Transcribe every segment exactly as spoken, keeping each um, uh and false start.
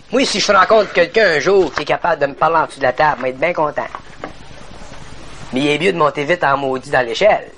Moi, si je rencontre quelqu'un un jour qui est capable de me parler en dessous de la table, je vais être bien content. Mais il est mieux de monter vite en maudit dans l'échelle.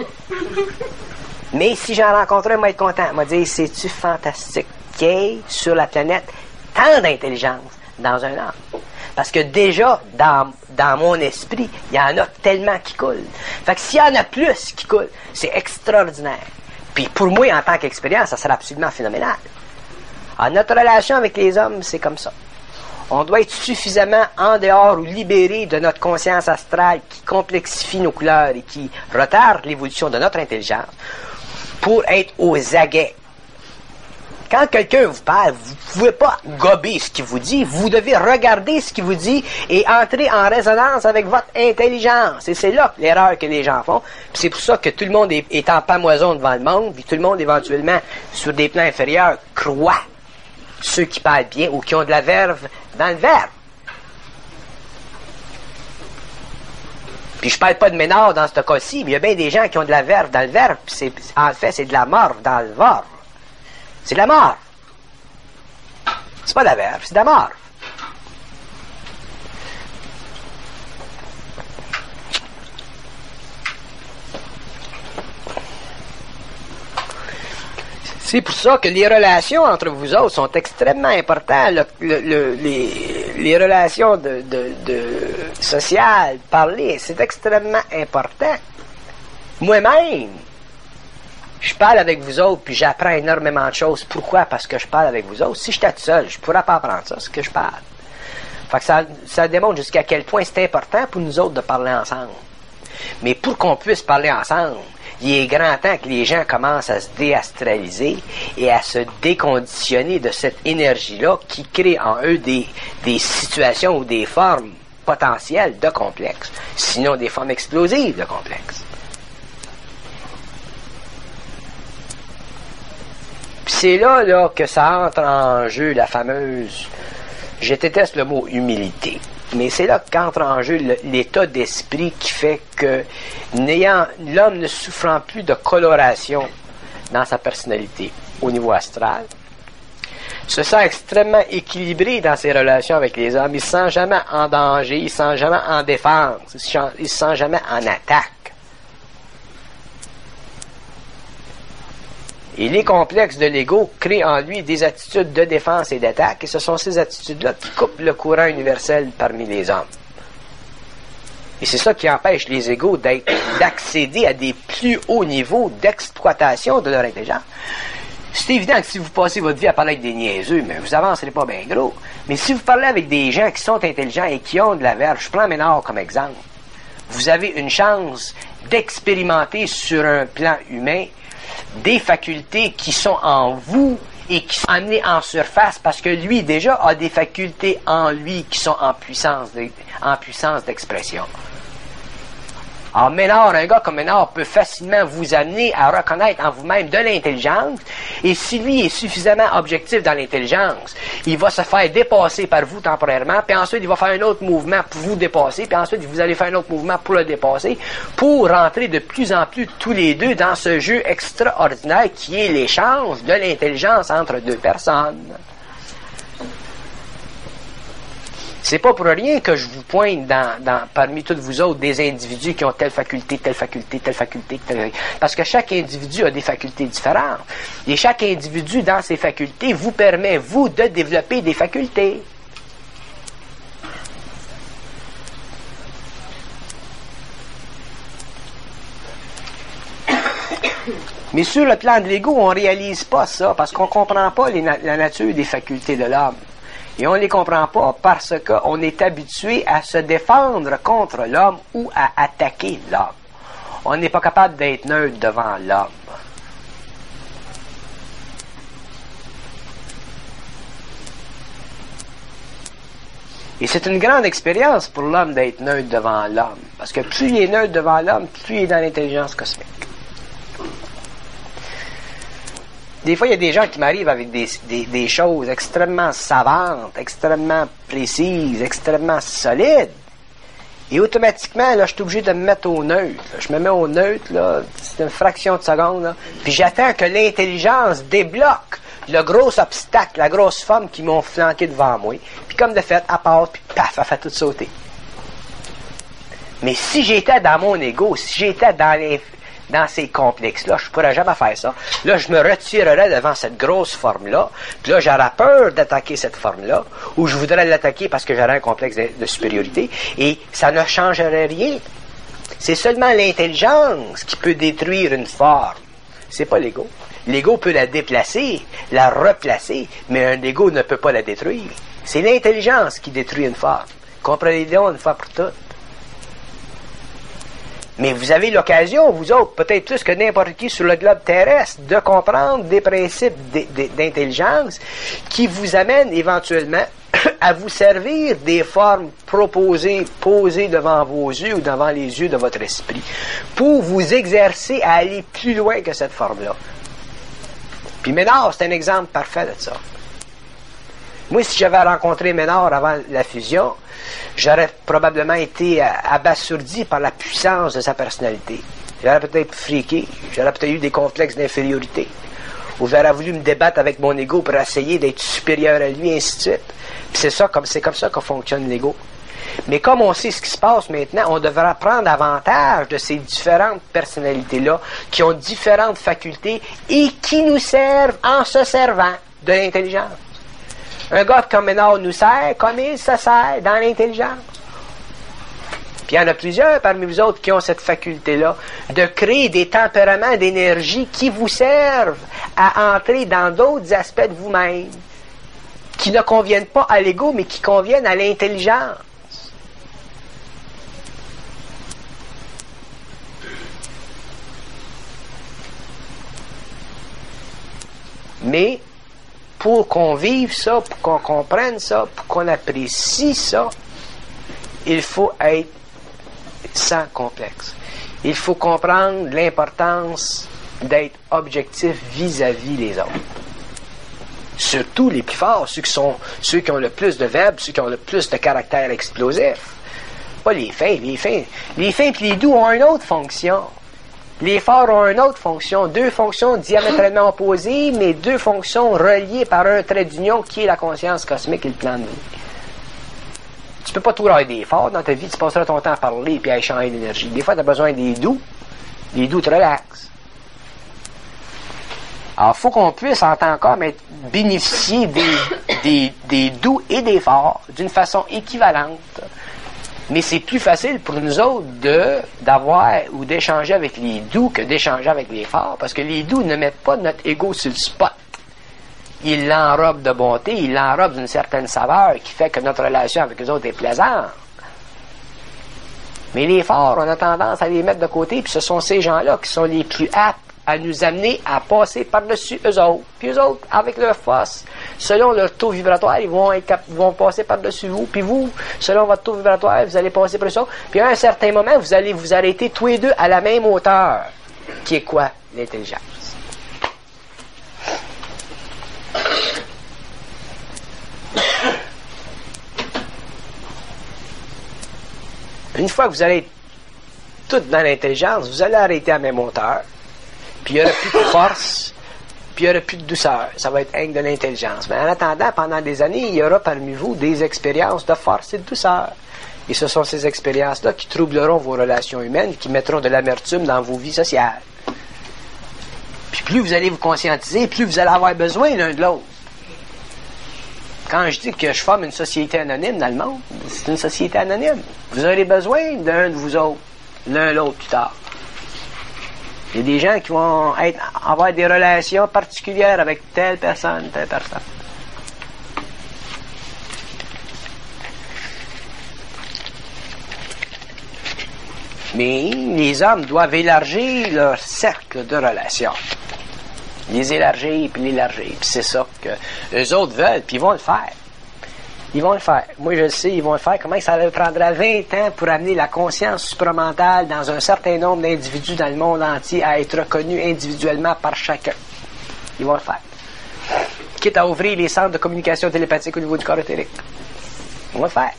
Mais si j'en rencontre un, je vais être content. Je vais dire, c'est-tu fantastique qu'il y ait sur la planète tant d'intelligence dans un homme? Parce que déjà, dans, dans mon esprit, il y en a tellement qui coulent. Fait que s'il y en a plus qui coulent, c'est extraordinaire. Puis pour moi, en tant qu'expérience, ça serait absolument phénoménal. Alors, notre relation avec les hommes, c'est comme ça. On doit être suffisamment en dehors ou libéré de notre conscience astrale qui complexifie nos couleurs et qui retarde l'évolution de notre intelligence pour être aux aguets. Quand quelqu'un vous parle, vous ne pouvez pas gober ce qu'il vous dit, vous devez regarder ce qu'il vous dit et entrer en résonance avec votre intelligence. Et c'est là l'erreur que les gens font. Puis c'est pour ça que tout le monde est, est en pamoison devant le monde, puis tout le monde éventuellement, sur des plans inférieurs, croit ceux qui parlent bien ou qui ont de la verve dans le verbe. Puis je parle pas de Ménard dans ce cas-ci, mais il y a bien des gens qui ont de la verve dans le verbe, puis c'est, en fait, c'est de la morve dans le verbe. C'est de la mort. C'est pas de la verve, c'est de la mort. C'est pour ça que les relations entre vous autres sont extrêmement importantes. Le, le, le, les, les relations de, de, de sociales, parler, c'est extrêmement important. Moi-même, je parle avec vous autres, puis j'apprends énormément de choses. Pourquoi? Parce que je parle avec vous autres. Si j'étais tout seul, je pourrais pas apprendre ça, ce que je parle. Fait que ça, ça démontre jusqu'à quel point c'est important pour nous autres de parler ensemble. Mais pour qu'on puisse parler ensemble, il est grand temps que les gens commencent à se déastraliser et à se déconditionner de cette énergie-là qui crée en eux des, des situations ou des formes potentielles de complexes, sinon des formes explosives de complexes. C'est là, là que ça entre en jeu la fameuse, je déteste le mot humilité, mais c'est là qu'entre en jeu le, l'état d'esprit qui fait que n'ayant l'homme ne souffrant plus de coloration dans sa personnalité au niveau astral, se sent extrêmement équilibré dans ses relations avec les hommes. Il se sent jamais en danger, il se sent jamais en défense, il se sent, il se sent jamais en attaque. Et les complexes de l'ego créent en lui des attitudes de défense et d'attaque, et ce sont ces attitudes-là qui coupent le courant universel parmi les hommes. Et c'est ça qui empêche les égos d'être, d'accéder à des plus hauts niveaux d'exploitation de leur intelligence. C'est évident que si vous passez votre vie à parler avec des niaiseux, mais vous avancerez pas bien gros. Mais si vous parlez avec des gens qui sont intelligents et qui ont de la verve, je prends Ménard comme exemple, vous avez une chance d'expérimenter sur un plan humain des facultés qui sont en vous et qui sont amenées en surface parce que lui déjà a des facultés en lui qui sont en puissance de, en puissance d'expression. Alors Ménard, un gars comme Ménard peut facilement vous amener à reconnaître en vous-même de l'intelligence, et si lui est suffisamment objectif dans l'intelligence, il va se faire dépasser par vous temporairement, puis ensuite il va faire un autre mouvement pour vous dépasser, puis ensuite vous allez faire un autre mouvement pour le dépasser, pour rentrer de plus en plus tous les deux dans ce jeu extraordinaire qui est l'échange de l'intelligence entre deux personnes. C'est pas pour rien que je vous pointe dans, dans, parmi tous vous autres des individus qui ont telle faculté, telle faculté, telle faculté, telle... parce que chaque individu a des facultés différentes. Et chaque individu dans ses facultés vous permet, vous, de développer des facultés. Mais sur le plan de l'ego, on réalise pas ça, parce qu'on comprend pas les na- la nature des facultés de l'homme. Et on ne les comprend pas parce qu'on est habitué à se défendre contre l'homme ou à attaquer l'homme. On n'est pas capable d'être neutre devant l'homme. Et c'est une grande expérience pour l'homme d'être neutre devant l'homme. Parce que plus il est neutre devant l'homme, plus il est dans l'intelligence cosmique. Des fois, il y a des gens qui m'arrivent avec des, des, des choses extrêmement savantes, extrêmement précises, extrêmement solides. Et automatiquement, là, je suis obligé de me mettre au neutre. Je me mets au neutre, là, c'est une fraction de seconde, là. Puis j'attends que l'intelligence débloque le gros obstacle, la grosse forme qui m'ont flanqué devant moi. Puis comme de fait, elle part, puis paf, elle fait tout sauter. Mais si j'étais dans mon ego, si j'étais dans les, dans ces complexes-là, je ne pourrais jamais faire ça. Là, je me retirerais devant cette grosse forme-là, puis là, j'aurais peur d'attaquer cette forme-là, ou je voudrais l'attaquer parce que j'aurais un complexe de, de supériorité, et ça ne changerait rien. C'est seulement l'intelligence qui peut détruire une forme. C'est pas l'ego. L'ego peut la déplacer, la replacer, mais un ego ne peut pas la détruire. C'est l'intelligence qui détruit une forme. Comprenez-le une fois pour toutes. Mais vous avez l'occasion, vous autres, peut-être plus que n'importe qui sur le globe terrestre, de comprendre des principes d'intelligence qui vous amènent éventuellement à vous servir des formes proposées, posées devant vos yeux ou devant les yeux de votre esprit, pour vous exercer à aller plus loin que cette forme-là. Puis Ménard, c'est un exemple parfait de ça. Moi, si j'avais rencontré Ménard avant la fusion, j'aurais probablement été abasourdi par la puissance de sa personnalité. J'aurais peut-être friqué, j'aurais peut-être eu des complexes d'infériorité, ou j'aurais voulu me débattre avec mon ego pour essayer d'être supérieur à lui, et ainsi de suite. Puis c'est ça, comme c'est comme ça que fonctionne l'ego. Mais comme on sait ce qui se passe maintenant, on devra prendre avantage de ces différentes personnalités-là, qui ont différentes facultés et qui nous servent en se servant de l'intelligence. Un gars comme Ménard nous sert comme il se sert dans l'intelligence. Puis il y en a plusieurs parmi vous autres qui ont cette faculté-là de créer des tempéraments d'énergie qui vous servent à entrer dans d'autres aspects de vous-même, qui ne conviennent pas à l'ego, mais qui conviennent à l'intelligence. Mais pour qu'on vive ça, pour qu'on comprenne ça, pour qu'on apprécie ça, il faut être sans complexe. Il faut comprendre l'importance d'être objectif vis-à-vis les autres. Surtout les plus forts, ceux qui sont, ceux qui ont le plus de verbe, ceux qui ont le plus de caractère explosif. Pas les fins, les fins. Les fins et les doux ont une autre fonction. Les forts ont une autre fonction, deux fonctions diamétralement opposées, mais deux fonctions reliées par un trait d'union qui est la conscience cosmique et le plan de vie. Tu peux pas tout avoir des forts dans ta vie, tu passeras ton temps à parler et à échanger l'énergie. Des fois, tu as besoin des doux, les doux te relaxent. Alors, il faut qu'on puisse, en tant qu'homme, être, bénéficier des, des, des doux et des forts d'une façon équivalente. Mais c'est plus facile pour nous autres de d'avoir ou d'échanger avec les doux que d'échanger avec les forts, parce que les doux ne mettent pas notre ego sur le spot. Ils l'enrobent de bonté, ils l'enrobent d'une certaine saveur qui fait que notre relation avec eux autres est plaisante. Mais les forts, on a tendance à les mettre de côté, puis ce sont ces gens-là qui sont les plus aptes à nous amener à passer par-dessus eux autres. Puis eux autres, avec leur force, selon leur taux vibratoire, ils vont, être cap- vont passer par-dessus vous. Puis vous, selon votre taux vibratoire, vous allez passer par-dessus eux autres. Puis à un certain moment, vous allez vous arrêter tous les deux à la même hauteur. Qui est quoi? L'intelligence. Une fois que vous allez être toutes dans l'intelligence, vous allez arrêter à la même hauteur. Puis il n'y aura plus de force, puis il n'y aura plus de douceur. Ça va être rien que de l'intelligence. Mais en attendant, pendant des années, il y aura parmi vous des expériences de force et de douceur. Et ce sont ces expériences-là qui troubleront vos relations humaines, qui mettront de l'amertume dans vos vies sociales. Puis plus vous allez vous conscientiser, plus vous allez avoir besoin l'un de l'autre. Quand je dis que je forme une société anonyme dans le monde, c'est une société anonyme. Vous aurez besoin d'un de vous autres, l'un l'autre plus tard. Il y a des gens qui vont être, avoir des relations particulières avec telle personne, telle personne. Mais les hommes doivent élargir leur cercle de relations. Les élargir, puis l'élargir. Puis c'est ça que eux autres veulent, puis ils vont le faire. Ils vont le faire. Moi, je le sais, ils vont le faire. Comment ça leur prendra vingt ans pour amener la conscience supramentale dans un certain nombre d'individus dans le monde entier à être reconnus individuellement par chacun. Ils vont le faire. Quitte à ouvrir les centres de communication télépathique au niveau du corps éthérique. Ils vont le faire.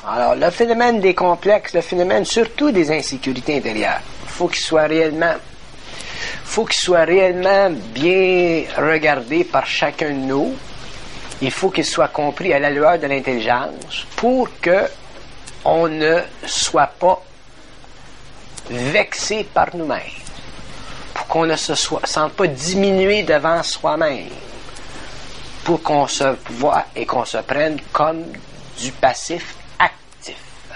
Alors, le phénomène des complexes, le phénomène surtout des insécurités intérieures, il faut qu'il soit réellement, faut qu'il soit réellement bien regardé par chacun de nous. Il faut qu'il soit compris à la lueur de l'intelligence pour que on ne soit pas vexé par nous-mêmes, pour qu'on ne se soit, sente pas diminué devant soi-même, pour qu'on se voit et qu'on se prenne comme du passif actif.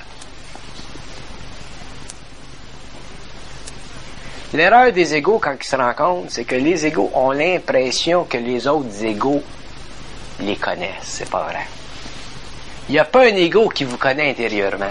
L'erreur des égos quand ils se rencontrent, c'est que les égos ont l'impression que les autres égos les connaissent. C'est pas vrai. Il n'y a pas un égo qui vous connaît intérieurement.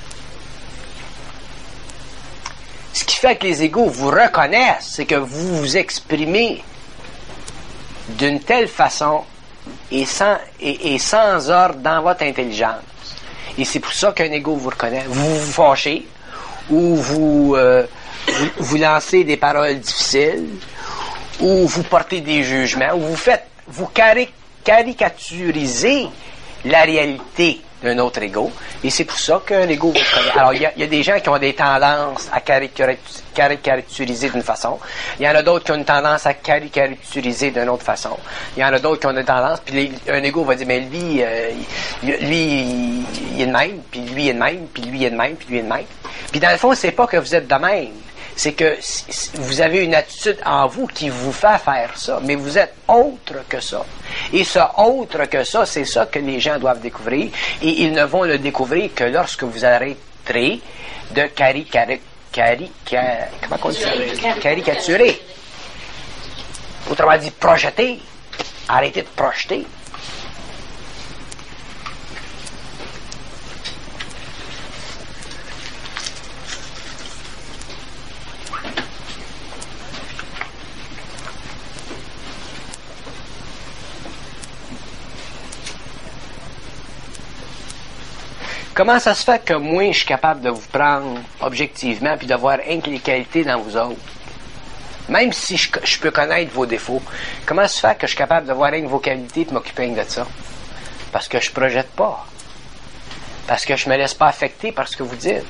Ce qui fait que les égos vous reconnaissent, c'est que vous vous exprimez d'une telle façon et sans, et, et sans ordre dans votre intelligence. Et c'est pour ça qu'un égo vous reconnaît. Vous vous fâchez, ou vous, euh, vous, vous lancez des paroles difficiles, ou vous portez des jugements, ou vous faites, vous cari- caricaturisez la réalité d'un autre ego, et c'est pour ça qu'un ego vous connaît. Alors, il y, y a des gens qui ont des tendances à caricaturiser d'une façon, il y en a d'autres qui ont une tendance à caricaturiser d'une autre façon, il y en a d'autres qui ont des tendances, puis les, un ego va dire, mais lui, euh, lui, il, il est de même, puis lui, il est de même, puis lui, il est de même, puis lui, il est de même. Puis dans le fond, c'est pas que vous êtes de même, c'est que vous avez une attitude en vous qui vous fait faire ça, mais vous êtes autre que ça. Et ce autre que ça, c'est ça que les gens doivent découvrir, et ils ne vont le découvrir que lorsque vous arrêterez de caricaturer, carica, comment on dit ça? Caricaturer. Autrement dit, projeter. Arrêtez de projeter. Comment ça se fait que moi, je suis capable de vous prendre objectivement puis de voir rien que les qualités dans vous autres? Même si je, je peux connaître vos défauts, comment ça se fait que je suis capable de voir rien que vos qualités et m'occuper rien de ça? Parce que je projette pas. Parce que je me laisse pas affecter par ce que vous dites.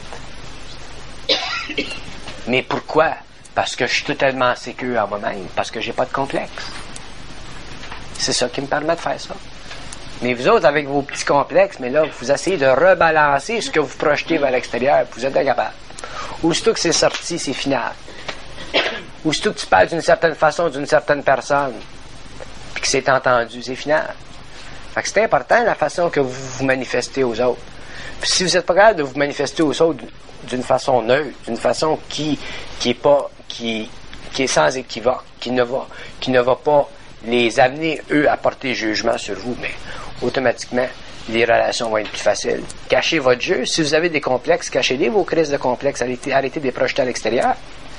Mais pourquoi? Parce que je suis totalement sécure en moi-même. Parce que j'ai pas de complexe. C'est ça qui me permet de faire ça. Mais vous autres, avec vos petits complexes, mais là, vous essayez de rebalancer ce que vous projetez vers l'extérieur, puis vous êtes incapable. Aussitôt que c'est sorti, c'est final. Aussitôt que tu parles d'une certaine façon d'une certaine personne, puis que c'est entendu, c'est final. Fait que c'est important la façon que vous vous manifestez aux autres. Puis si vous n'êtes pas capable de vous manifester aux autres d'une façon neutre, d'une façon qui qui est pas qui qui est sans équivoque, qui ne va qui ne va pas les amener eux à porter jugement sur vous, mais automatiquement les relations vont être plus faciles. Cachez votre jeu. Si vous avez des complexes, cachez-les, vos crises de complexes, arrêtez, arrêtez de les projeter à l'extérieur.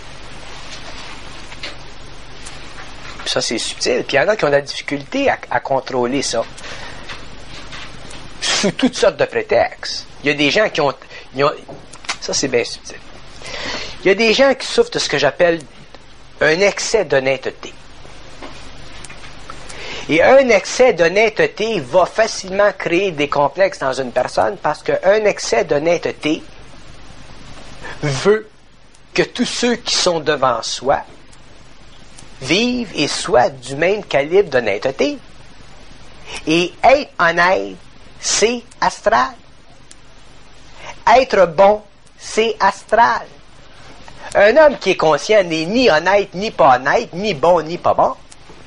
Puis ça, c'est subtil. Puis il y en a qui ont de la difficulté à, à contrôler ça. Sous toutes sortes de prétextes. Il y a des gens qui ont... Ils ont ça, c'est bien subtil. Il y a des gens qui souffrent de ce que j'appelle un excès d'honnêteté. Et un excès d'honnêteté va facilement créer des complexes dans une personne parce qu'un excès d'honnêteté veut que tous ceux qui sont devant soi vivent et soient du même calibre d'honnêteté. Et être honnête, c'est astral. Être bon, c'est astral. Un homme qui est conscient n'est ni honnête, ni pas honnête, ni bon, ni pas bon.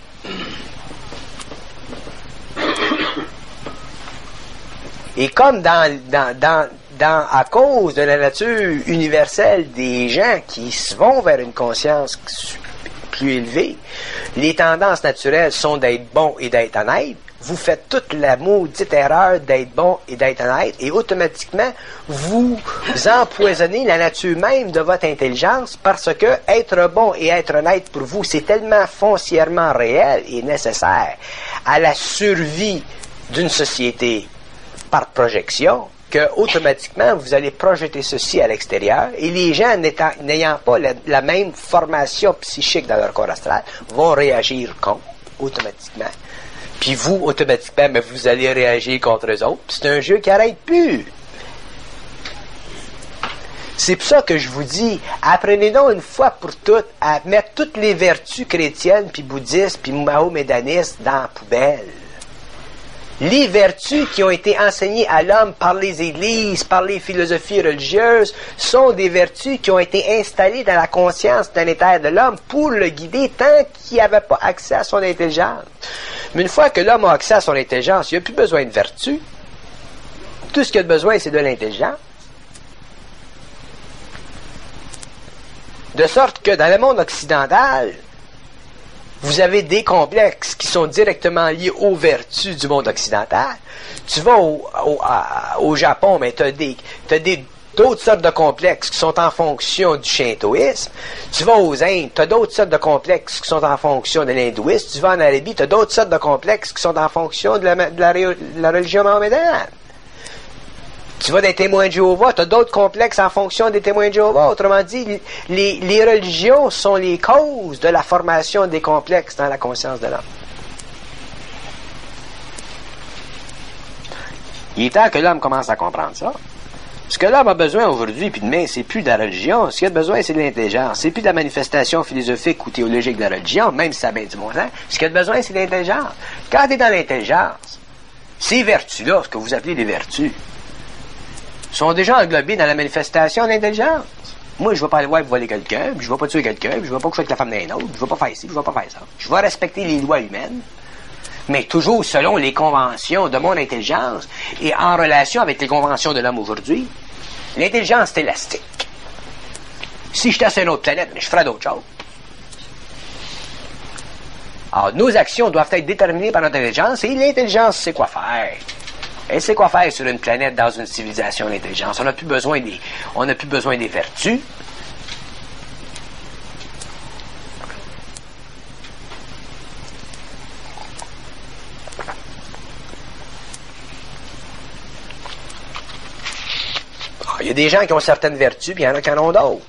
Et comme dans, dans, dans, dans, à cause de la nature universelle des gens qui se vont vers une conscience plus élevée, les tendances naturelles sont d'être bon et d'être honnête, vous faites toute la maudite erreur d'être bon et d'être honnête, et automatiquement, vous empoisonnez la nature même de votre intelligence parce que être bon et être honnête pour vous, c'est tellement foncièrement réel et nécessaire à la survie d'une société par projection, que automatiquement vous allez projeter ceci à l'extérieur, et les gens n'ayant pas la, la même formation psychique dans leur corps astral vont réagir contre automatiquement. Puis vous, automatiquement, mais vous allez réagir contre eux autres. C'est un jeu qui n'arrête plus. C'est pour ça que je vous dis, apprenez donc une fois pour toutes à mettre toutes les vertus chrétiennes, puis bouddhistes, puis mahomédanistes dans la poubelle. Les vertus qui ont été enseignées à l'homme par les églises, par les philosophies religieuses, sont des vertus qui ont été installées dans la conscience planétaire de l'homme pour le guider tant qu'il n'avait pas accès à son intelligence. Mais une fois que l'homme a accès à son intelligence, il n'a plus besoin de vertus. Tout ce qu'il a besoin, c'est de l'intelligence. De sorte que dans le monde occidental, vous avez des complexes qui sont directement liés aux vertus du monde occidental. Tu vas au, au, à, au Japon, mais tu as des, t'as des, d'autres sortes de complexes qui sont en fonction du shintoïsme. Tu vas aux Indes, tu as d'autres sortes de complexes qui sont en fonction de l'hindouisme. Tu vas en Arabie, tu as d'autres sortes de complexes qui sont en fonction de la, de la, de la religion mahomédane. Tu vas des témoins de Jéhovah, tu as d'autres complexes en fonction des témoins de Jéhovah. Autrement dit, les, les religions sont les causes de la formation des complexes dans la conscience de l'homme. Il est temps que l'homme commence à comprendre ça. Ce que l'homme a besoin aujourd'hui puis demain, c'est plus de la religion. Ce qu'il a besoin, c'est de l'intelligence. C'est plus de la manifestation philosophique ou théologique de la religion, même si ça a bien du bon sens. Ce qu'il a besoin, c'est de l'intelligence. Quand tu es dans l'intelligence, ces vertus-là, ce que vous appelez des vertus, sont déjà englobés dans la manifestation d'intelligence. Moi, je ne vais pas aller voir voler quelqu'un, puis je ne vais pas tuer quelqu'un, puis je ne vais pas coucher avec la femme d'un autre, puis je ne vais pas faire ci, puis je ne vais pas faire ça. Je vais respecter les lois humaines, mais toujours selon les conventions de mon intelligence et en relation avec les conventions de l'homme aujourd'hui. L'intelligence est élastique. Si j'étais sur une autre planète, je ferais d'autres choses. Alors, nos actions doivent être déterminées par notre intelligence, et l'intelligence sait quoi faire. Elle sait quoi faire sur une planète dans une civilisation d'intelligence. On n'a plus besoin des, on n'a plus besoin des vertus. Il y a des gens qui ont certaines vertus, puis il y en a qui en ont d'autres.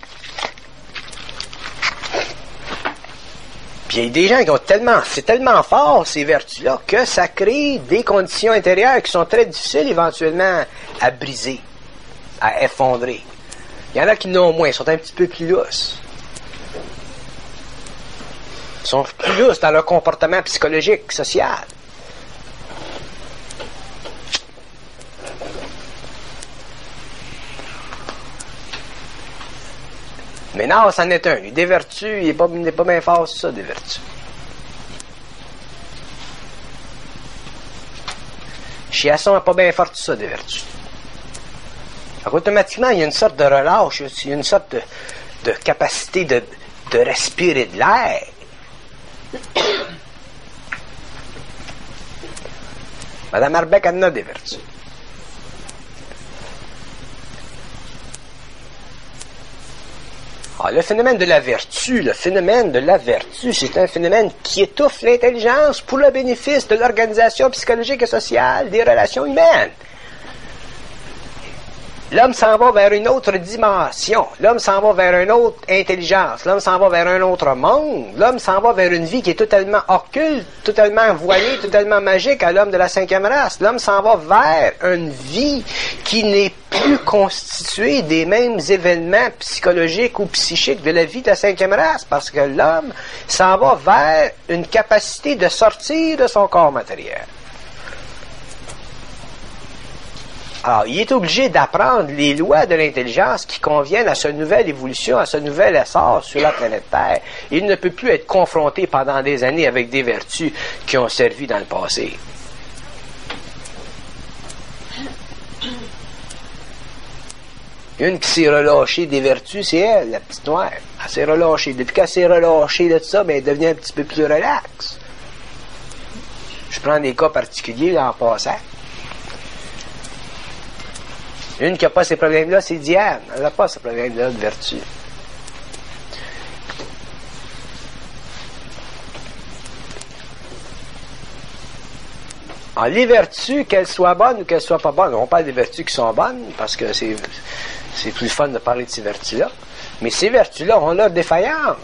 Puis il y a des gens qui ont tellement, c'est tellement fort ces vertus-là que ça crée des conditions intérieures qui sont très difficiles éventuellement à briser, à effondrer. Il y en a qui n'ont moins, sont un petit peu plus lousses. Ils sont plus lousses dans leur comportement psychologique, social. Mais non, c'en est un. Des vertus, il n'est pas, pas bien fort sur ça, des vertus. Chiasson n'est pas bien fort sur ça, des vertus. Donc, automatiquement, il y a une sorte de relâche, il y a une sorte de, de capacité de, de respirer de l'air. Madame Arbeck, elle en a des vertus. Ah, le phénomène de la vertu, le phénomène de la vertu, c'est un phénomène qui étouffe l'intelligence pour le bénéfice de l'organisation psychologique et sociale des relations humaines. L'homme s'en va vers une autre dimension. L'homme s'en va vers une autre intelligence. L'homme s'en va vers un autre monde. L'homme s'en va vers une vie qui est totalement occulte, totalement voilée, totalement magique à l'homme de la cinquième race. L'homme s'en va vers une vie qui n'est plus constituée des mêmes événements psychologiques ou psychiques de la vie de la cinquième race, parce que l'homme s'en va vers une capacité de sortir de son corps matériel. Alors, il est obligé d'apprendre les lois de l'intelligence qui conviennent à sa nouvelle évolution, à ce nouvel essor sur la planète Terre. Il ne peut plus être confronté pendant des années avec des vertus qui ont servi dans le passé. Une qui s'est relâchée des vertus, c'est elle, la petite noire. Elle s'est relâchée. Depuis qu'elle s'est relâchée de ça, ben, elle devient un petit peu plus relaxe. Je prends des cas particuliers là, en passant. Une qui n'a pas ces problèmes-là, c'est Diane. Elle n'a pas ces problèmes-là de vertu. Alors, les vertus, qu'elles soient bonnes ou qu'elles soient pas bonnes, on parle des vertus qui sont bonnes, parce que c'est, c'est plus fun de parler de ces vertus-là. Mais ces vertus-là ont leur défaillance.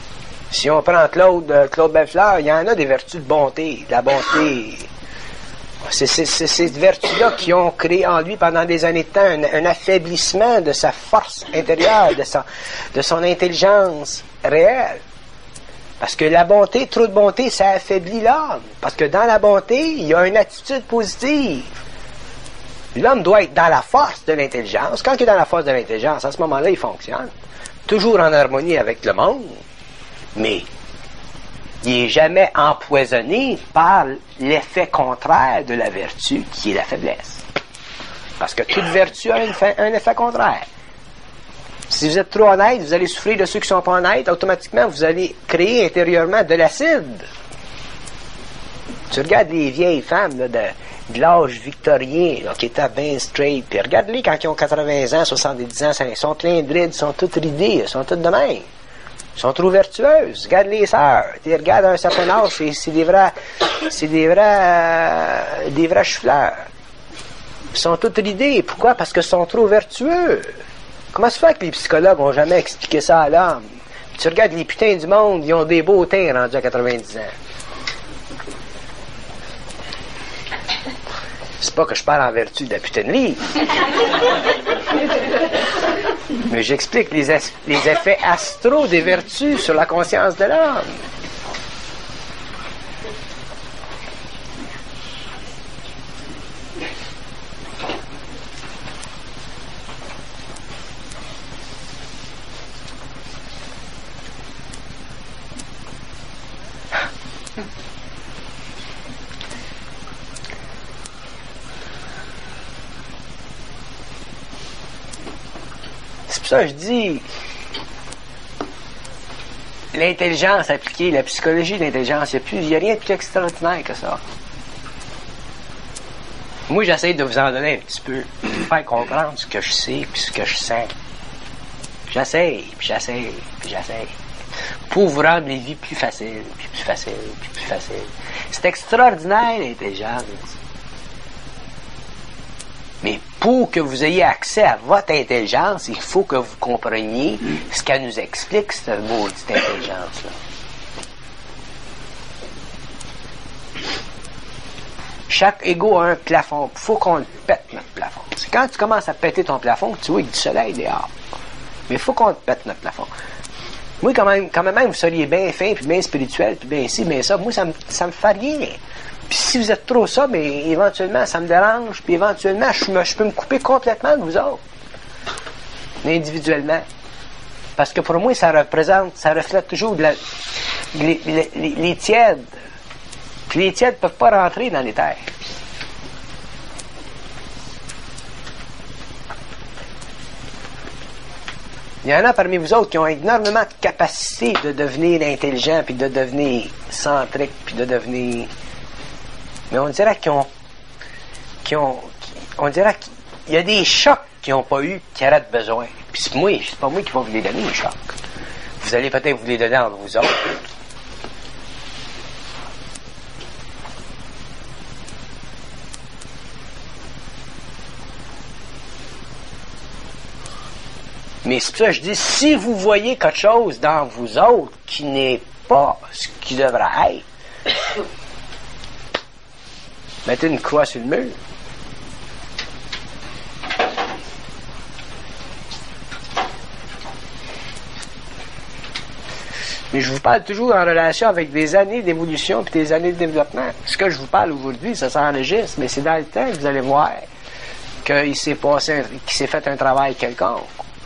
Si on prend Claude, Claude Bellefleur, il y en a des vertus de bonté, de la bonté. C'est, c'est, c'est ces vertus-là qui ont créé en lui pendant des années de temps un, un affaiblissement de sa force intérieure, de, sa, de son intelligence réelle. Parce que la bonté, trop de bonté, ça affaiblit l'homme. Parce que dans la bonté, il y a une attitude positive. L'homme doit être dans la force de l'intelligence. Quand il est dans la force de l'intelligence, à ce moment-là, il fonctionne. Toujours en harmonie avec le monde. Mais il n'est jamais empoisonné par l'effet contraire de la vertu, qui est la faiblesse. Parce que toute vertu a un effet, un effet contraire. Si vous êtes trop honnête, vous allez souffrir de ceux qui ne sont pas honnêtes. Automatiquement, vous allez créer intérieurement de l'acide. Tu regardes les vieilles femmes là, de, de l'âge victorien là, qui étaient bien straight. Puis regarde-les quand ils ont quatre-vingts ans, soixante-dix ans, ils sont pleins de rides, ils sont toutes ridées, ils sont toutes de même. Ils sont trop vertueuses. Regarde les sœurs. Tu regardes à un certain âge, c'est, c'est des vrais, c'est des vrais, euh, des vrais chevleurs. Ils sont toutes ridées. Pourquoi? Parce qu'ils sont trop vertueux. Comment se fait que les psychologues n'ont jamais expliqué ça à l'homme? Tu regardes les putains du monde, ils ont des beaux teints rendus à quatre-vingt-dix ans. C'est pas que je parle en vertu de la putainerie. Mais j'explique les, es- les effets astraux des vertus sur la conscience de l'homme. C'est pour ça que je dis l'intelligence appliquée, la psychologie de l'intelligence, il n'y a, a rien de plus extraordinaire que ça. Moi, j'essaie de vous en donner un petit peu, de vous faire comprendre ce que je sais puis ce que je sens. J'essaie, puis j'essaie, puis j'essaie. Pour vous rendre les vies plus faciles, puis plus faciles, puis plus faciles. C'est extraordinaire, l'intelligence. Mais pour que vous ayez accès à votre intelligence, il faut que vous compreniez ce qu'elle nous explique, cette maudite intelligence-là. Chaque ego a un plafond. Il faut qu'on le pète, notre plafond. C'est quand tu commences à péter ton plafond que tu vois qu'il y a du soleil dehors. Mais il faut qu'on le pète, notre plafond. Moi, quand même, quand même, vous seriez bien fin, puis bien spirituel, puis bien ci, bien ça. Moi, ça me, ça me fait rien. Puis si vous êtes trop ça, mais éventuellement, ça me dérange, puis éventuellement, je, me, je peux me couper complètement de vous autres. Individuellement. Parce que pour moi, ça représente, ça reflète toujours de la, les, les, les, les tièdes. Puis les tièdes ne peuvent pas rentrer dans les terres. Il y en a parmi vous autres qui ont énormément de capacité de devenir intelligents, puis de devenir centriques, puis de devenir... Mais on dirait qu'ils ont... qu'ils ont on dirait qu'il y a des chocs qu'ils n'ont pas eu, qui auraient besoin. Puis c'est moi, c'est pas moi qui vais vous les donner, les chocs. Vous allez peut-être vous les donner entre vous autres. Mais c'est pour ça que je dis, si vous voyez quelque chose dans vous autres qui n'est pas ce qui devrait être, mettez une croix sur le mur. Mais je vous parle toujours en relation avec des années d'évolution et des années de développement. Ce que je vous parle aujourd'hui, ça s'enregistre, mais c'est dans le temps que vous allez voir qu'il s'est passé, qu'il s'est fait un travail quelconque.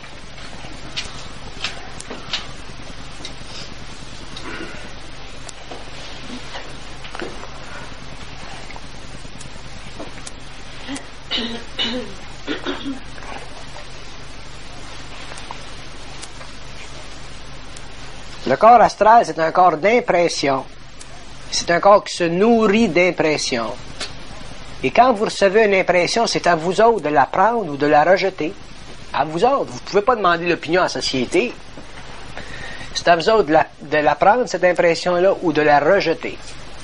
Le corps astral, c'est un corps d'impression. C'est un corps qui se nourrit d'impression. Et quand vous recevez une impression, c'est à vous autres de la prendre ou de la rejeter. À vous autres. Vous ne pouvez pas demander l'opinion à la société. C'est à vous autres de la, de la prendre, cette impression-là, ou de la rejeter.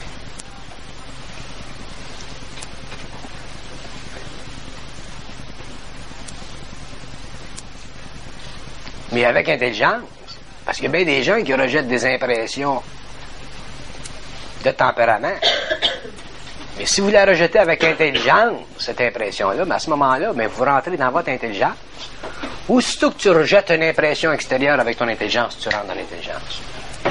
Mais avec intelligence. Parce qu'il y a bien des gens qui rejettent des impressions de tempérament. Mais si vous la rejetez avec intelligence, cette impression-là, ben à ce moment-là, ben vous rentrez dans votre intelligence. Aussitôt que tu rejettes une impression extérieure avec ton intelligence, tu rentres dans l'intelligence.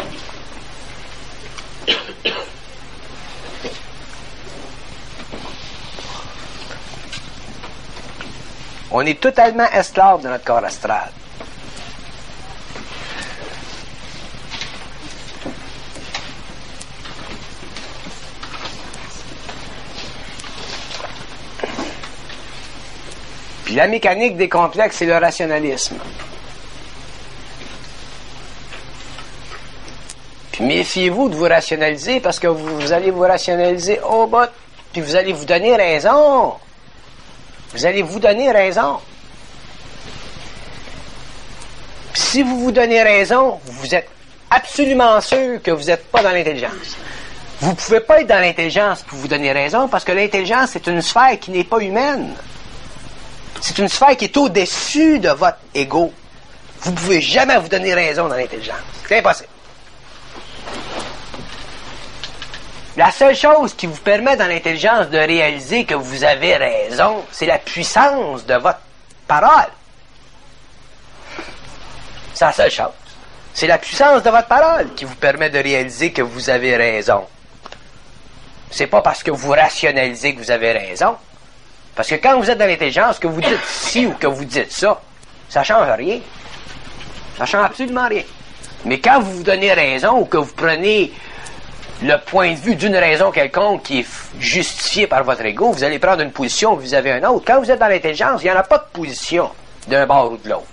On est totalement esclave de notre corps astral. Puis la mécanique des complexes, c'est le rationalisme. Puis méfiez-vous de vous rationaliser parce que vous, vous allez vous rationaliser au bout, puis vous allez vous donner raison. Vous allez vous donner raison. Puis si vous vous donnez raison, vous êtes absolument sûr que vous n'êtes pas dans l'intelligence. Vous ne pouvez pas être dans l'intelligence pour vous donner raison parce que l'intelligence, c'est une sphère qui n'est pas humaine. C'est une sphère qui est au-dessus de votre ego. Vous ne pouvez jamais vous donner raison dans l'intelligence. C'est impossible. La seule chose qui vous permet dans l'intelligence de réaliser que vous avez raison, c'est la puissance de votre parole. C'est la seule chose. C'est la puissance de votre parole qui vous permet de réaliser que vous avez raison. C'est pas parce que vous rationalisez que vous avez raison. Parce que quand vous êtes dans l'intelligence, que vous dites ci ou que vous dites ça, ça change rien. Ça change absolument rien. Mais quand vous vous donnez raison ou que vous prenez le point de vue d'une raison quelconque qui est justifiée par votre ego, vous allez prendre une position, vous avez une autre. Quand vous êtes dans l'intelligence, il n'y en a pas de position d'un bord ou de l'autre.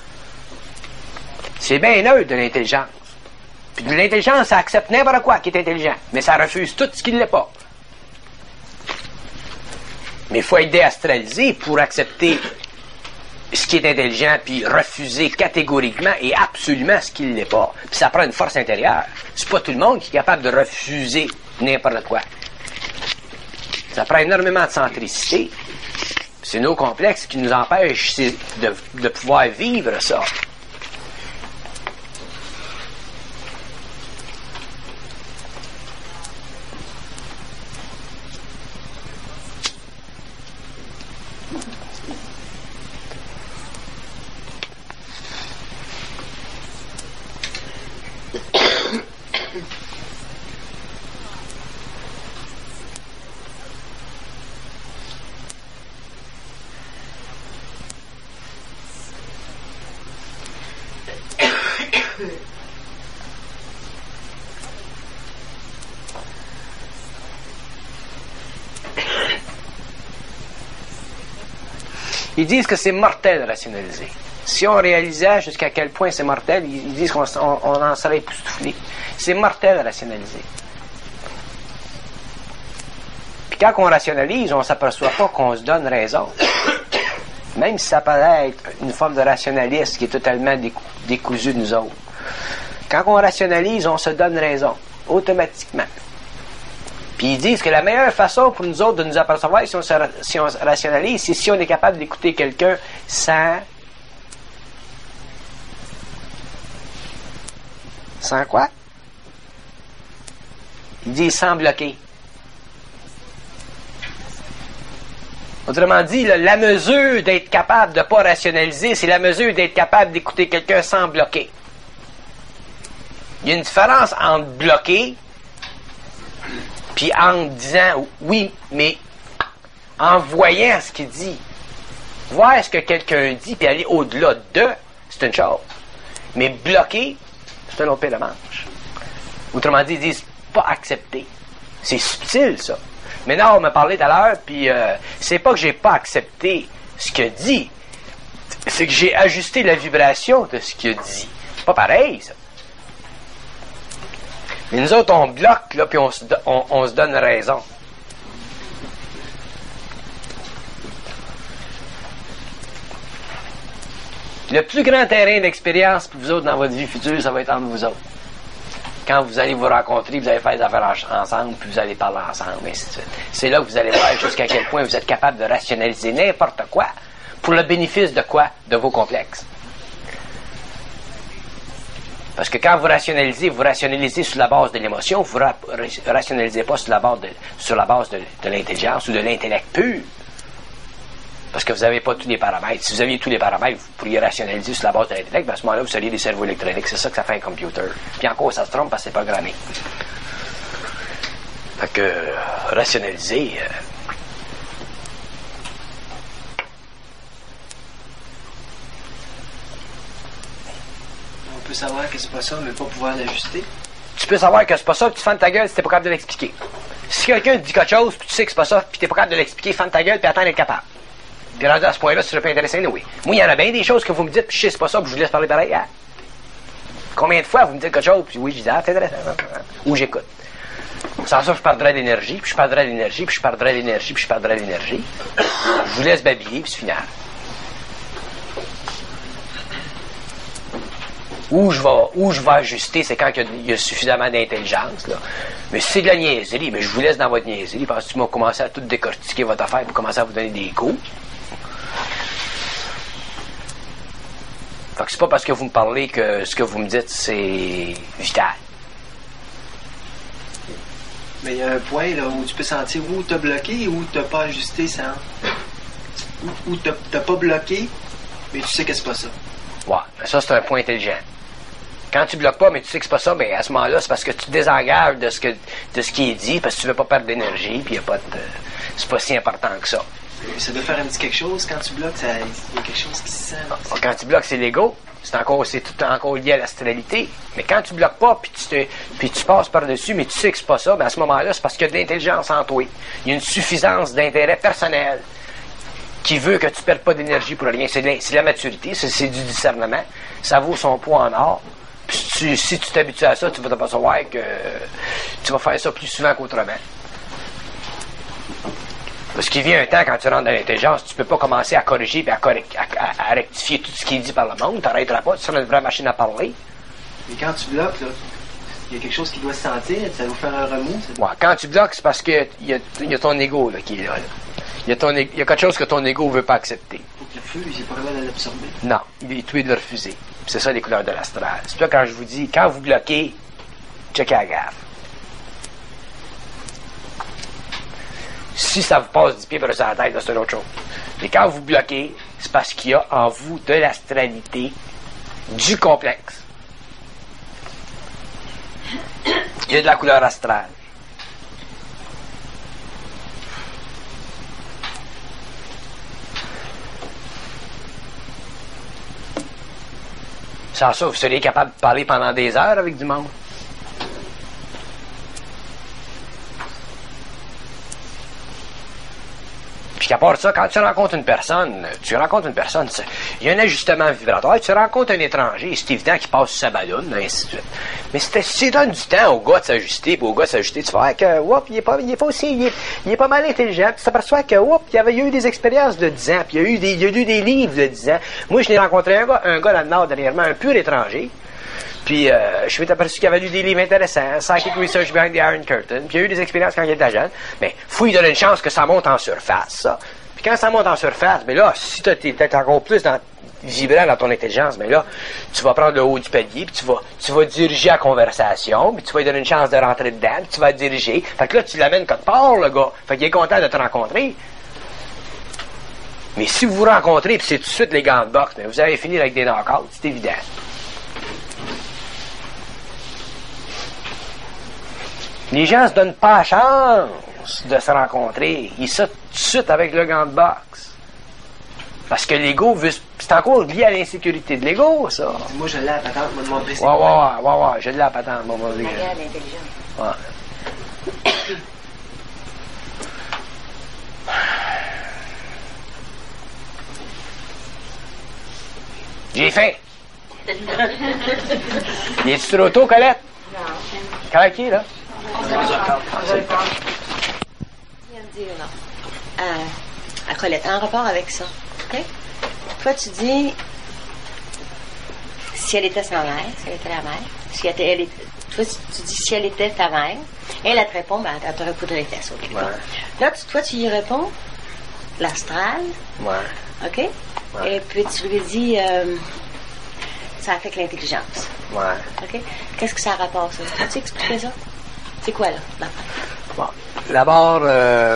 C'est bien neutre de l'intelligence. Puis de l'intelligence, ça accepte n'importe quoi qui est intelligent, mais ça refuse tout ce qui ne l'est pas. Mais il faut être déastralisé pour accepter ce qui est intelligent, puis refuser catégoriquement et absolument ce qui ne l'est pas. Puis ça prend une force intérieure. C'est pas tout le monde qui est capable de refuser n'importe quoi. Ça prend énormément de centricité. C'est nos complexes qui nous empêchent de, de pouvoir vivre ça. Ils disent que c'est mortel rationaliser. Si on réalisait jusqu'à quel point c'est mortel, ils disent qu'on on, on en serait époustouflé. C'est mortel rationaliser. Puis quand on rationalise, on ne s'aperçoit pas qu'on se donne raison. Même si ça paraît être une forme de rationalisme qui est totalement décou- décousu de nous autres. Quand on rationalise, on se donne raison, automatiquement. Puis ils disent que la meilleure façon pour nous autres de nous apercevoir si on se, si on se rationalise, c'est si on est capable d'écouter quelqu'un sans... Sans quoi? Ils disent sans bloquer. Autrement dit, là, la mesure d'être capable de ne pas rationaliser, c'est la mesure d'être capable d'écouter quelqu'un sans bloquer. Il y a une différence entre bloquer puis en disant oui, mais en voyant ce qu'il dit, voir ce que quelqu'un dit puis aller au-delà de, c'est une chose. Mais bloquer, c'est un autre paire de manche. Autrement dit, ils disent pas accepter. C'est subtil, ça. Mais non, on m'a parlé tout à l'heure, puis euh, c'est pas que j'ai pas accepté ce qu'il a dit, c'est que j'ai ajusté la vibration de ce qu'il a dit. C'est pas pareil, ça. Mais nous autres, on bloque, là, puis on se, on, on se donne raison. Le plus grand terrain d'expérience pour vous autres dans votre vie future, ça va être entre vous autres. Quand vous allez vous rencontrer, vous allez faire des affaires ensemble, puis vous allez parler ensemble, et ainsi de suite. C'est là que vous allez voir jusqu'à quel point vous êtes capable de rationaliser n'importe quoi pour le bénéfice de quoi? De vos complexes. Parce que quand vous rationalisez, vous rationalisez sur la base de l'émotion, vous ra rationalisez pas sur la base de, sur la base de, de l'intelligence ou de l'intellect pur. Parce que vous n'avez pas tous les paramètres. Si vous aviez tous les paramètres, vous pourriez rationaliser sur la base de l'intellect, mais à ce moment-là, vous seriez des cerveaux électroniques. C'est ça que ça fait un computer. Puis encore, ça se trompe parce que c'est programmé. Fait que, euh, rationaliser... Euh, On peut savoir que c'est pas ça, mais pas pouvoir l'ajuster. Tu peux savoir que c'est pas ça, puis tu fermes ta gueule si t'es pas capable de l'expliquer. Si quelqu'un te dit quelque chose, puis tu sais que c'est pas ça, puis t'es pas capable de l'expliquer, ferme ta gueule, puis attends d'être capable. Puis rendu à ce point-là, si tu serais pas intéressé, oui. Moi, il y en a bien des choses que vous me dites, puis je sais c'est pas ça, puis je vous laisse parler pareil. Hein? Combien de fois vous me dites quelque chose, puis oui, je dis, ah, c'est intéressant. Ou j'écoute. Sans ça, je perdrais l'énergie, puis je perdrais l'énergie, puis je perdrais l'énergie, puis je perdrais l'énergie. Je vous laisse babiller, puis c'est final. Où je vais, où je vais ajuster, c'est quand il y a, il y a suffisamment d'intelligence, là. Mais si c'est de la niaiserie, mais je vous laisse dans votre niaiserie, parce que tu m'as commencé à tout décortiquer votre affaire pour commencer à vous donner des coups. Fait que c'est pas parce que vous me parlez que ce que vous me dites, c'est vital. Mais il y a un point là, où tu peux sentir où t'as bloqué et où t'as pas ajusté sans. Où, où t'as, t'as pas bloqué, mais tu sais que c'est pas ça. Ouais, mais ça, c'est un point intelligent. Quand tu bloques pas, mais tu sais que c'est pas ça, ben à ce moment-là, c'est parce que tu te désengages de ce que de ce qui est dit, parce que tu veux pas perdre d'énergie, puis y a pas de. C'est pas si important que ça. Ça doit faire un petit quelque chose quand tu bloques, il y a quelque chose qui se sent. Ah, quand tu bloques, c'est l'ego. C'est encore, c'est tout encore lié à l'astralité. Mais quand tu bloques pas, puis tu te, puis tu passes par-dessus, mais tu sais que c'est pas ça, ben à ce moment-là, c'est parce qu'il y a de l'intelligence en toi. Il y a une suffisance d'intérêt personnel qui veut que tu perdes pas d'énergie pour rien. C'est de la, c'est de la maturité, c'est, c'est du discernement. Ça vaut son poids en or. Puis si tu, si tu t'habitues à ça, tu vas t'apercevoir que tu vas faire ça plus souvent qu'autrement. Parce qu'il vient un temps, quand tu rentres dans l'intelligence, tu peux pas commencer à corriger et à, correct, à, à, à rectifier tout ce qui est dit par le monde. Tu n'arrêteras pas, tu seras une vraie machine à parler. Mais quand tu bloques, là, il y a quelque chose qui doit se sentir, ça va faire un remous. Ouais, quand tu bloques, c'est parce qu'il y a, y a ton ego là, qui est là. Il y, a ton, y a quelque chose que ton ego ne veut pas accepter. Faut que le feu, il n'est pas capable de l'absorber. Non, il est tué de le refuser. C'est ça les couleurs de l'astral. C'est toi quand je vous dis, quand vous bloquez, checkez la gaffe. Si ça vous passe dix pieds par la tête, c'est une autre chose. Mais quand vous bloquez, c'est parce qu'il y a en vous de l'astralité, du complexe. Il y a de la couleur astrale. Sans ça, vous seriez capable de parler pendant des heures avec du monde. Puis qu'à part ça, quand tu rencontres une personne, tu rencontres une personne, il y a un ajustement vibratoire, tu rencontres un étranger, c'est évident qu'il passe sur sa ballonne, ainsi de suite. Mais si tu donnes du temps au gars de s'ajuster, puis au gars de s'ajuster, tu vas voir que, oups, il est pas, il est pas aussi, il est, il est pas mal intelligent, puis tu t'aperçois que, oups, il y avait il y a eu des expériences de dix ans, puis il y a eu des, il y a eu des livres de dix ans. Moi, je l'ai rencontré un gars, un gars dans le Nord, dernièrement, un pur étranger. Puis, euh, je me suis aperçu qu'il avait lu des livres intéressants, Psychic Research Behind the Iron Curtain, puis il y a eu des expériences quand il était jeune. Mais, faut lui donner une chance que ça monte en surface, ça. Puis quand ça monte en surface, mais là, si tu es peut-être encore plus dans, vibrant dans ton intelligence, mais là, tu vas prendre le haut du palier, puis tu vas, tu vas diriger la conversation, puis tu vas lui donner une chance de rentrer dedans, puis tu vas diriger. Fait que là, tu l'amènes quelque part, le gars. Fait qu'il est content de te rencontrer. Mais si vous vous rencontrez, puis c'est tout de suite les gants de boxe, mais vous allez finir avec des knockouts, c'est évident. Les gens se donnent pas la chance de se rencontrer. Ils sautent tout de suite avec le gant de boxe. Parce que l'ego veut... C'est encore lié à l'insécurité de l'ego, ça. Moi, je l'ai à la patente, m'a demandé c'est ouais, ouais, ouais, ouais, ouais, je l'ai à la patente, m'a demandé. La guerre d'intelligence. Ouais. J'ai faim. Il est-tu trop tôt, Colette? Non. Quand qui, là? On va le voir. Je viens de dire, là, à, à Colette, en rapport avec ça, OK? Toi, tu dis, si elle était sa mère, si elle était la mère, si elle était, elle était, toi, tu dis, si elle était ta mère, elle, elle te répond, ben, elle te recoudrait les fesses, OK? Ouais. Là, tu, toi, tu y réponds, l'astral, Ouais. OK? Ouais. Et puis, tu lui dis, euh, ça affecte l'intelligence. Ouais. OK? Qu'est-ce que ça rapporte, ça? Peux-tu expliquer ça? C'est quoi, là? Là? Bon. D'abord, euh,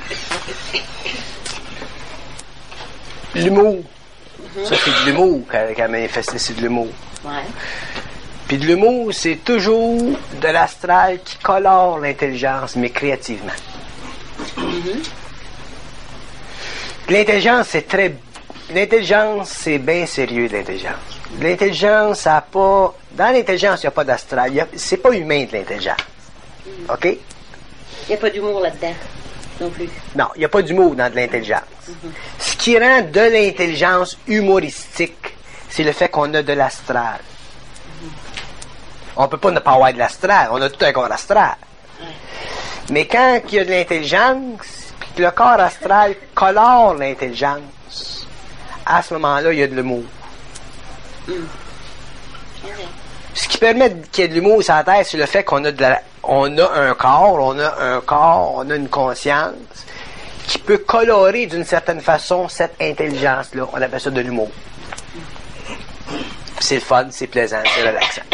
l'humour. Mm-hmm. Ça, c'est de l'humour qu'elle a manifesté, c'est de l'humour. Ouais. Puis de l'humour, c'est toujours de l'astral qui colore l'intelligence, mais créativement. Mm-hmm. L'intelligence, c'est très... L'intelligence, c'est bien sérieux, l'intelligence. L'intelligence, ça n'a pas... Dans l'intelligence, il n'y a pas d'astral. A... C'est pas humain, de l'intelligence. Mm-hmm. OK? Il n'y a pas d'humour là-dedans, non plus. Non, il n'y a pas d'humour dans de l'intelligence. Mm-hmm. Ce qui rend de l'intelligence humoristique, c'est le fait qu'on a de l'astral. Mm-hmm. On ne peut pas ne pas avoir de l'astral. On a tout un corps astral. Ouais. Mais quand il y a de l'intelligence, puis que le corps astral colore l'intelligence, à ce moment-là, il y a de l'humour. Mm. Okay. Ce qui permet qu'il y ait de l'humour sur la Terre, c'est le fait qu'on a de la, on a un corps, on a un corps, on a une conscience qui peut colorer d'une certaine façon cette intelligence-là. On appelle ça de l'humour. C'est le fun, c'est plaisant, c'est relaxant.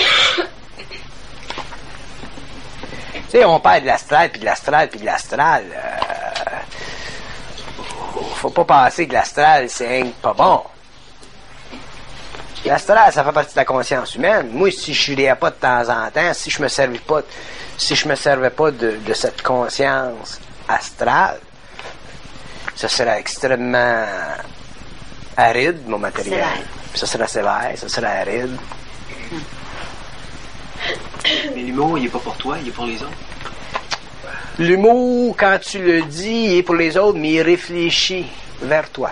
Tu sais, on parle de l'astral, puis de l'astral, puis de l'astral. Euh, faut pas penser que l'astral, c'est pas bon. L'astral, ça fait partie de la conscience humaine. Moi, si je ne pas de temps en temps, si je me servais pas, si je me servais pas de, de cette conscience astrale, ça serait extrêmement aride, mon matériel. Ça serait sévère, ça serait aride. Mais l'humour, il n'est pas pour toi, il est pour les autres. L'humour, quand tu le dis, il est pour les autres, mais il réfléchit vers toi.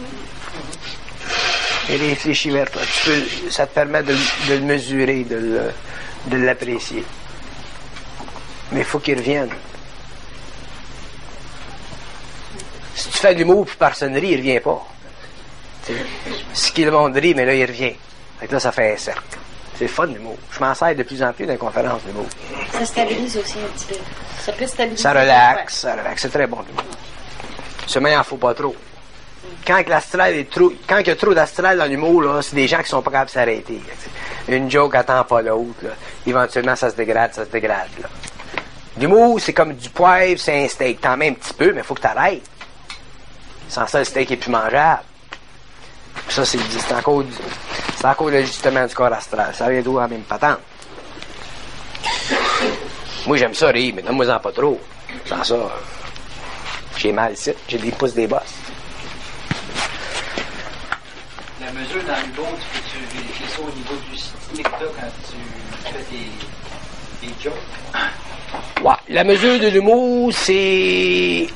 Il réfléchit vers toi. Tu peux, ça te permet de, de le mesurer, de, le, de l'apprécier. Mais il faut qu'il revienne. Si tu fais de l'humour puis personne rit, il ne revient pas. T'sais. Ce qui le monde rit, mais là, il revient. Fait que là, ça fait un cercle. C'est fun, l'humour. Je m'en sers de plus en plus dans les conférences, l'humour. Ça stabilise aussi un petit peu. Ça peut stabiliser. Ça relaxe, ça relaxe. C'est très bon, l'humour. Seulement, il n'en faut pas trop. Quand l'astral est trop, quand il y a trop d'astral dans l'humour, là, c'est des gens qui sont pas capables de s'arrêter. Là, une joke attend pas l'autre. Là. Éventuellement, ça se dégrade, ça se dégrade. Là. L'humour, c'est comme du poivre, c'est un steak. T'en mets un petit peu, mais il faut que t'arrêtes. Sans ça, le steak est plus mangeable. Ça, c'est, c'est encore du, c'est encore l'ajustement du corps astral. Ça vient d'où en même patente. Moi, j'aime ça rire, mais donne-moi-en pas trop. Sans ça, j'ai mal ici. J'ai des pouces des bosses. La mesure dans le bon, tu peux-tu vérifier ça au niveau du stick là quand tu fais des, des jokes? Ouais. La mesure de l'humour, c'est...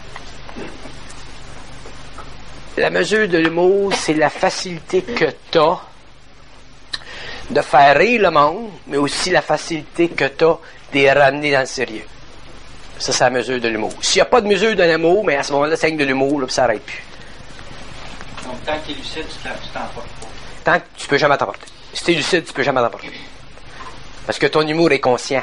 La mesure de l'humour, c'est la facilité que t'as de faire rire le monde, mais aussi la facilité que t'as de les ramener dans le sérieux. Ça, c'est la mesure de l'humour. S'il n'y a pas de mesure de l'humour, mais à ce moment-là, c'est de l'humour, là, puis ça n'arrête plus. Donc, tant que tu es lucide, tu t'emportes pas. Tant que tu peux jamais t'emporter. Si tu es lucide, tu peux jamais t'emporter. Parce que ton humour est conscient.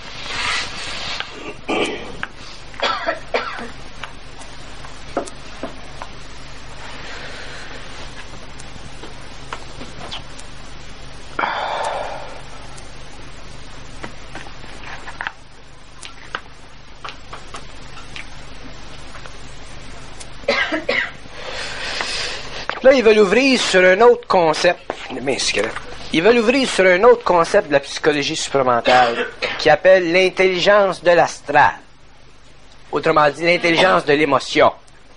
Là, ils veulent ouvrir sur un autre concept. Mais ils veulent ouvrir sur un autre concept de la psychologie supramentale qui appelle l'intelligence de l'astral. Autrement dit, l'intelligence de l'émotion.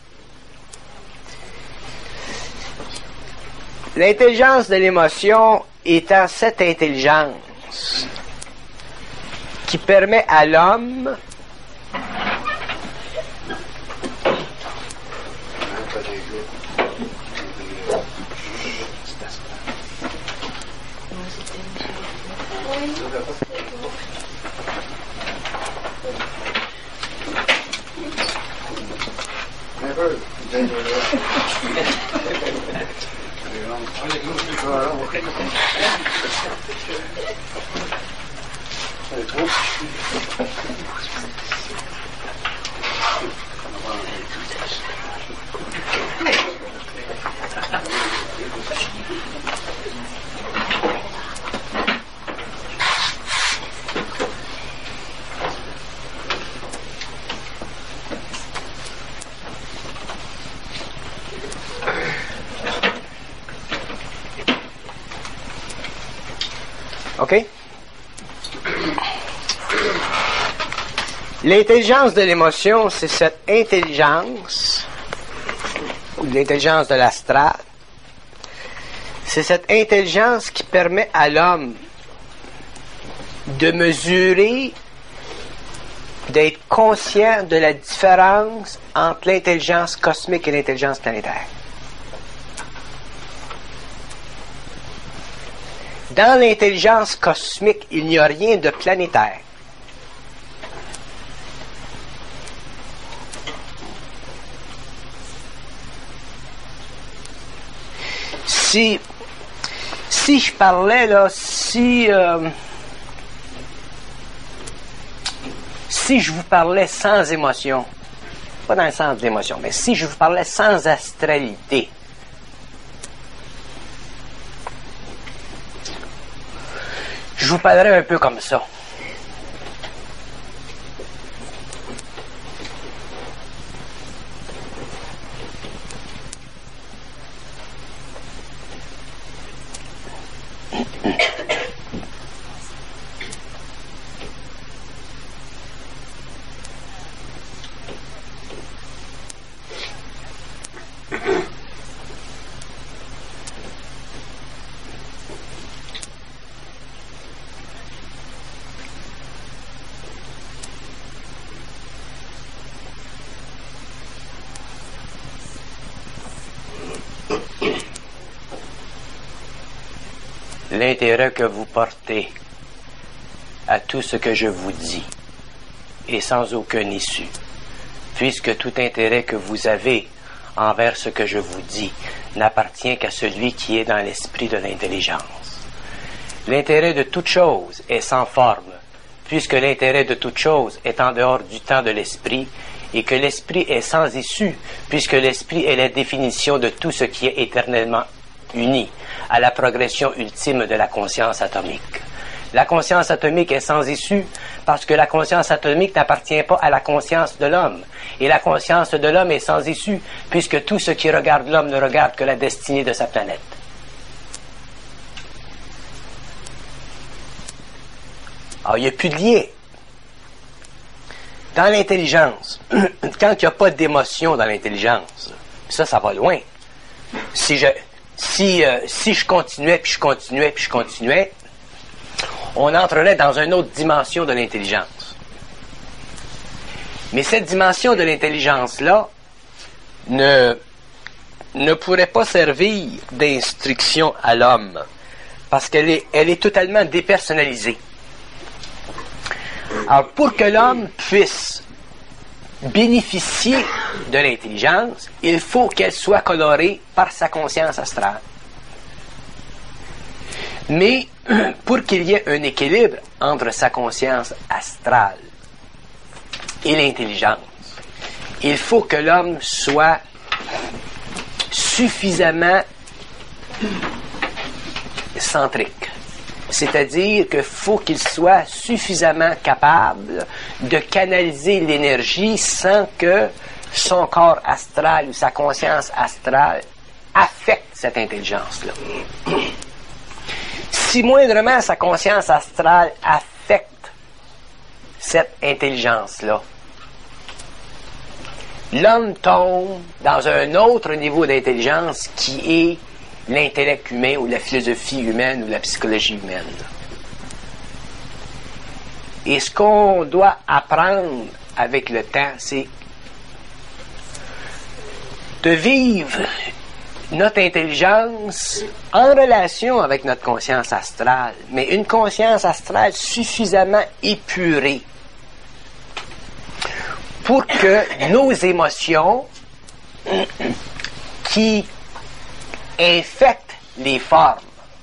L'intelligence de l'émotion étant cette intelligence qui permet à l'homme L'intelligence de l'émotion, c'est cette intelligence, ou l'intelligence de l'astral, c'est cette intelligence qui permet à l'homme de mesurer, d'être conscient de la différence entre l'intelligence cosmique et l'intelligence planétaire. Dans l'intelligence cosmique, il n'y a rien de planétaire. Si, si je parlais, là, si, euh, si je vous parlais sans émotion, pas dans le sens de l'émotion, mais si je vous parlais sans astralité, je vous parlerais un peu comme ça. L'intérêt que vous portez à tout ce que je vous dis est sans aucun issue, puisque tout intérêt que vous avez envers ce que je vous dis n'appartient qu'à celui qui est dans l'esprit de l'intelligence. L'intérêt de toute chose est sans forme, puisque l'intérêt de toute chose est en dehors du temps de l'esprit, et que l'esprit est sans issue, puisque l'esprit est la définition de tout ce qui est éternellement uni à la progression ultime de la conscience atomique. La conscience atomique est sans issue parce que la conscience atomique n'appartient pas à la conscience de l'homme. Et la conscience de l'homme est sans issue puisque tout ce qui regarde l'homme ne regarde que la destinée de sa planète. Alors, il n'y a plus de lien. Dans l'intelligence, quand il n'y a pas d'émotion dans l'intelligence, ça, ça va loin. Si je... Si, euh, si je continuais, puis je continuais, puis je continuais, on entrerait dans une autre dimension de l'intelligence. Mais cette dimension de l'intelligence-là ne, ne pourrait pas servir d'instruction à l'homme, parce qu'elle est, elle est totalement dépersonnalisée. Alors, pour que l'homme puisse bénéficier de l'intelligence, il faut qu'elle soit colorée par sa conscience astrale. Mais pour qu'il y ait un équilibre entre sa conscience astrale et l'intelligence, il faut que l'homme soit suffisamment centrique. C'est-à-dire qu'il faut qu'il soit suffisamment capable de canaliser l'énergie sans que son corps astral ou sa conscience astrale affecte cette intelligence-là. Si moindrement sa conscience astrale affecte cette intelligence-là, l'homme tombe dans un autre niveau d'intelligence qui est l'intellect humain ou la philosophie humaine ou la psychologie humaine. Et ce qu'on doit apprendre avec le temps, c'est de vivre notre intelligence en relation avec notre conscience astrale, mais une conscience astrale suffisamment épurée pour que nos émotions qui infectent les formes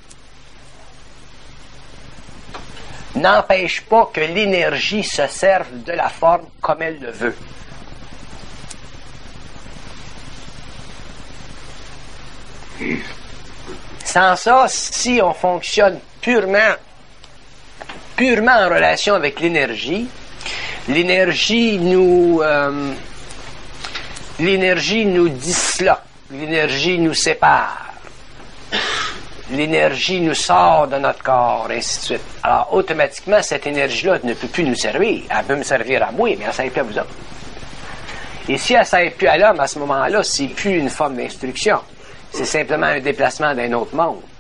n'empêchent pas que l'énergie se serve de la forme comme elle le veut. Sans ça, si on fonctionne purement, purement en relation avec l'énergie, l'énergie nous, euh, l'énergie nous disloque, l'énergie nous sépare. l'énergie nous sort de notre corps, ainsi de suite. Alors, automatiquement, cette énergie-là ne peut plus nous servir. Elle peut me servir à moi, mais elle ne sert plus à vous autres. Et si elle ne sert plus à l'homme, à ce moment-là, c'est plus une forme d'instruction. C'est simplement un déplacement d'un autre monde.